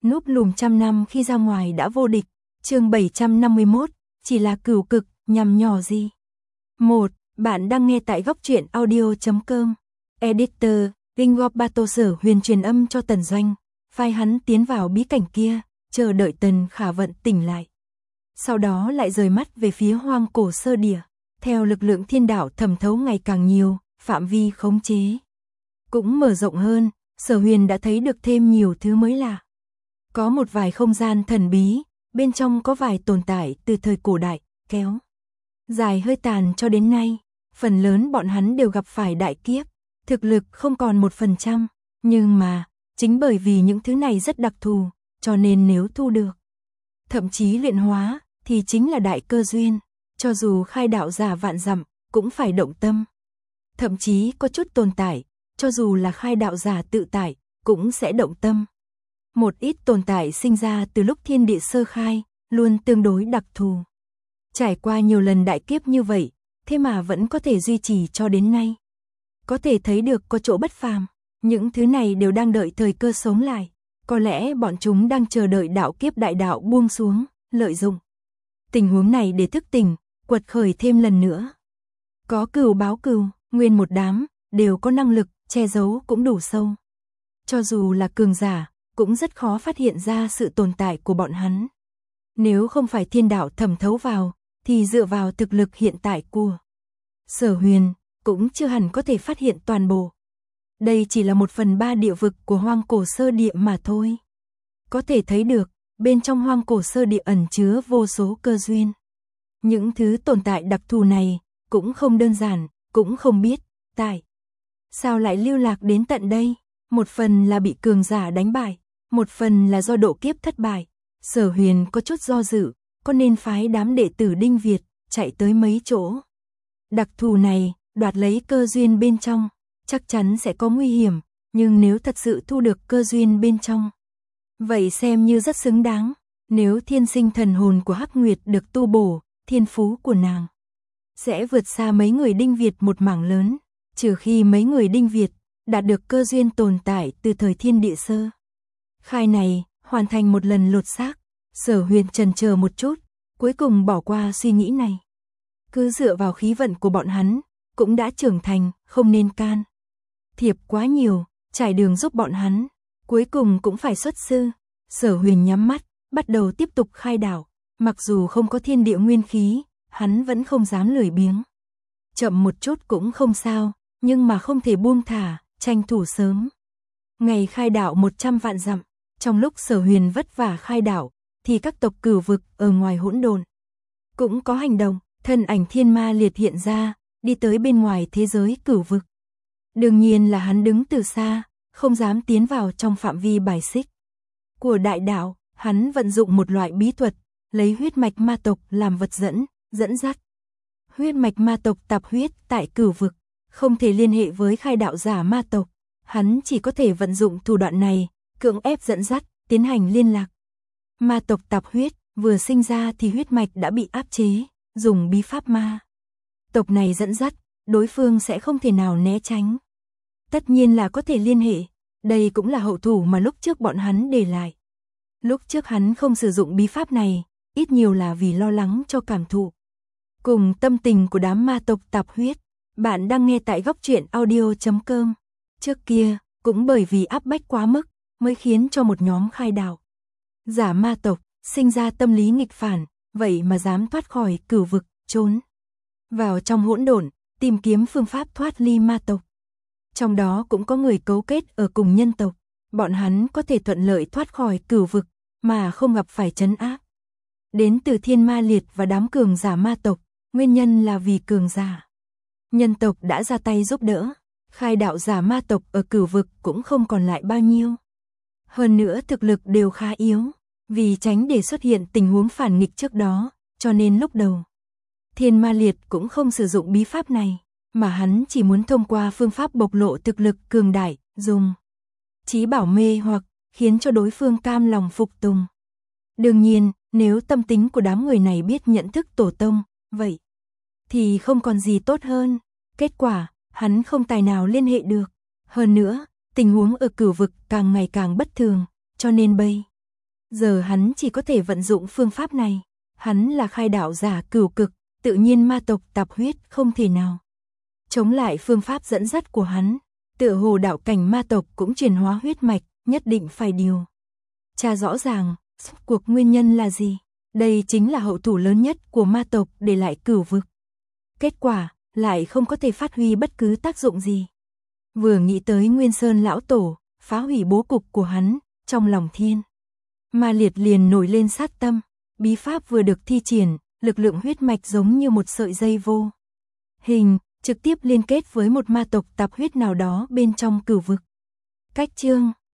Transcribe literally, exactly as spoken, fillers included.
núp lùm trăm năm khi ra ngoài đã vô địch. Chương bảy trăm năm mươi mốt, chỉ là cửu cực, nhằm nhỏ gì? một. Bạn đang nghe tại góc truyện audio chấm com. Editor, Ringobato Sở Huyền truyền âm cho Tần Doanh, phái hắn tiến vào bí cảnh kia, chờ đợi Tần Khả Vận tỉnh lại. Sau đó lại rời mắt về phía hoang cổ sơ địa, theo lực lượng thiên đạo thẩm thấu ngày càng nhiều, phạm vi khống chế cũng mở rộng hơn, Sở Huyền đã thấy được thêm nhiều thứ mới lạ. Có một vài không gian thần bí, bên trong có vài tồn tại từ thời cổ đại, kéo dài hơi tàn cho đến nay, phần lớn bọn hắn đều gặp phải đại kiếp, thực lực không còn một phần trăm, nhưng mà, chính bởi vì những thứ này rất đặc thù, cho nên nếu thu được, thậm chí luyện hóa, thì chính là đại cơ duyên, cho dù khai đạo giả vạn dặm, cũng phải động tâm. Thậm chí có chút tồn tại, cho dù là khai đạo giả tự tại, cũng sẽ động tâm. Một ít tồn tại sinh ra từ lúc thiên địa sơ khai, luôn tương đối đặc thù. Trải qua nhiều lần đại kiếp như vậy, thế mà vẫn có thể duy trì cho đến nay. Có thể thấy được có chỗ bất phàm, những thứ này đều đang đợi thời cơ sống lại. Có lẽ bọn chúng đang chờ đợi đạo kiếp đại đạo buông xuống, lợi dụng tình huống này để thức tỉnh, quật khởi thêm lần nữa. Có cừu báo cừu, nguyên một đám, đều có năng lực, che giấu cũng đủ sâu. Cho dù là cường giả, cũng rất khó phát hiện ra sự tồn tại của bọn hắn. Nếu không phải thiên đạo thẩm thấu vào, thì dựa vào thực lực hiện tại của Sở Huyền, cũng chưa hẳn có thể phát hiện toàn bộ. Đây chỉ là một phần ba địa vực của hoang cổ sơ địa mà thôi. Có thể thấy được, bên trong hoang cổ sơ địa ẩn chứa vô số cơ duyên. Những thứ tồn tại đặc thù này, cũng không đơn giản, cũng không biết, tại sao lại lưu lạc đến tận đây. Một phần là bị cường giả đánh bại, một phần là do độ kiếp thất bại. Sở Huyền có chút do dự, có nên phái đám đệ tử Đinh Việt, chạy tới mấy chỗ đặc thù này, đoạt lấy cơ duyên bên trong, chắc chắn sẽ có nguy hiểm, nhưng nếu thật sự thu được cơ duyên bên trong, vậy xem như rất xứng đáng. Nếu thiên sinh thần hồn của Hắc Nguyệt được tu bổ, thiên phú của nàng sẽ vượt xa mấy người Đinh Việt một mảng lớn, trừ khi mấy người Đinh Việt đạt được cơ duyên tồn tại từ thời thiên địa sơ khai này, hoàn thành một lần lột xác. Sở Huyền chần chờ một chút, cuối cùng bỏ qua suy nghĩ này. Cứ dựa vào khí vận của bọn hắn, cũng đã trưởng thành, không nên can thiệp quá nhiều, trải đường giúp bọn hắn, cuối cùng cũng phải xuất sư. Sở Huyền nhắm mắt, bắt đầu tiếp tục khai đạo, mặc dù không có thiên địa nguyên khí, hắn vẫn không dám lười biếng. Chậm một chút cũng không sao, nhưng mà không thể buông thả, tranh thủ sớm. Ngày khai đạo một trăm vạn dặm, trong lúc Sở Huyền vất vả khai đạo, thì các tộc cửu vực ở ngoài hỗn độn cũng có hành động, thân ảnh thiên ma liệt hiện ra, đi tới bên ngoài thế giới cửu vực. Đương nhiên là hắn đứng từ xa, không dám tiến vào trong phạm vi bài xích của đại đạo. Hắn vận dụng một loại bí thuật, lấy huyết mạch ma tộc làm vật dẫn, dẫn dắt huyết mạch ma tộc tạp huyết tại cửu vực, không thể liên hệ với khai đạo giả ma tộc. Hắn chỉ có thể vận dụng thủ đoạn này, cưỡng ép dẫn dắt, tiến hành liên lạc. Ma tộc tạp huyết, vừa sinh ra thì huyết mạch đã bị áp chế, dùng bí pháp ma tộc này dẫn dắt, đối phương sẽ không thể nào né tránh. Tất nhiên là có thể liên hệ, đây cũng là hậu thủ mà lúc trước bọn hắn để lại. Lúc trước hắn không sử dụng bí pháp này, ít nhiều là vì lo lắng cho cảm thụ cùng tâm tình của đám ma tộc tạp huyết. Bạn đang nghe tại góc truyện audio chấm com. Trước kia, cũng bởi vì áp bách quá mức, mới khiến cho một nhóm khai đạo giả ma tộc sinh ra tâm lý nghịch phản, vậy mà dám thoát khỏi cửu vực, trốn vào trong hỗn độn, tìm kiếm phương pháp thoát ly ma tộc. Trong đó cũng có người cấu kết ở cùng nhân tộc, bọn hắn có thể thuận lợi thoát khỏi cửu vực, mà không gặp phải trấn áp đến từ thiên ma liệt và đám cường giả ma tộc. Nguyên nhân là vì cường giả nhân tộc đã ra tay giúp đỡ, khai đạo giả ma tộc ở cửu vực cũng không còn lại bao nhiêu. Hơn nữa thực lực đều khá yếu, vì tránh để xuất hiện tình huống phản nghịch trước đó, cho nên lúc đầu thiên ma liệt cũng không sử dụng bí pháp này, mà hắn chỉ muốn thông qua phương pháp bộc lộ thực lực cường đại, dùng trí bảo mê hoặc, khiến cho đối phương cam lòng phục tùng. Đương nhiên, nếu tâm tính của đám người này biết nhận thức tổ tông, vậy thì không còn gì tốt hơn. Kết quả, hắn không tài nào liên hệ được. Hơn nữa, tình huống ở cửu vực càng ngày càng bất thường, cho nên bây Giờ hắn chỉ có thể vận dụng phương pháp này. Hắn là khai đạo giả cửu cực, tự nhiên ma tộc tạp huyết không thể nào chống lại phương pháp dẫn dắt của hắn. Tựa hồ đạo cảnh ma tộc cũng chuyển hóa huyết mạch, nhất định phải điều tra rõ ràng, cuộc nguyên nhân là gì. Đây chính là hậu thủ lớn nhất của ma tộc để lại cửu vực. Kết quả, lại không có thể phát huy bất cứ tác dụng gì. Vừa nghĩ tới Nguyên Sơn lão tổ, phá hủy bố cục của hắn, trong lòng Thiên Ma Liệt liền nổi lên sát tâm. Bí pháp vừa được thi triển, lực lượng huyết mạch giống như một sợi dây vô hình, trực tiếp liên kết với một ma tộc tạp huyết nào đó bên trong cửu vực. Cách chương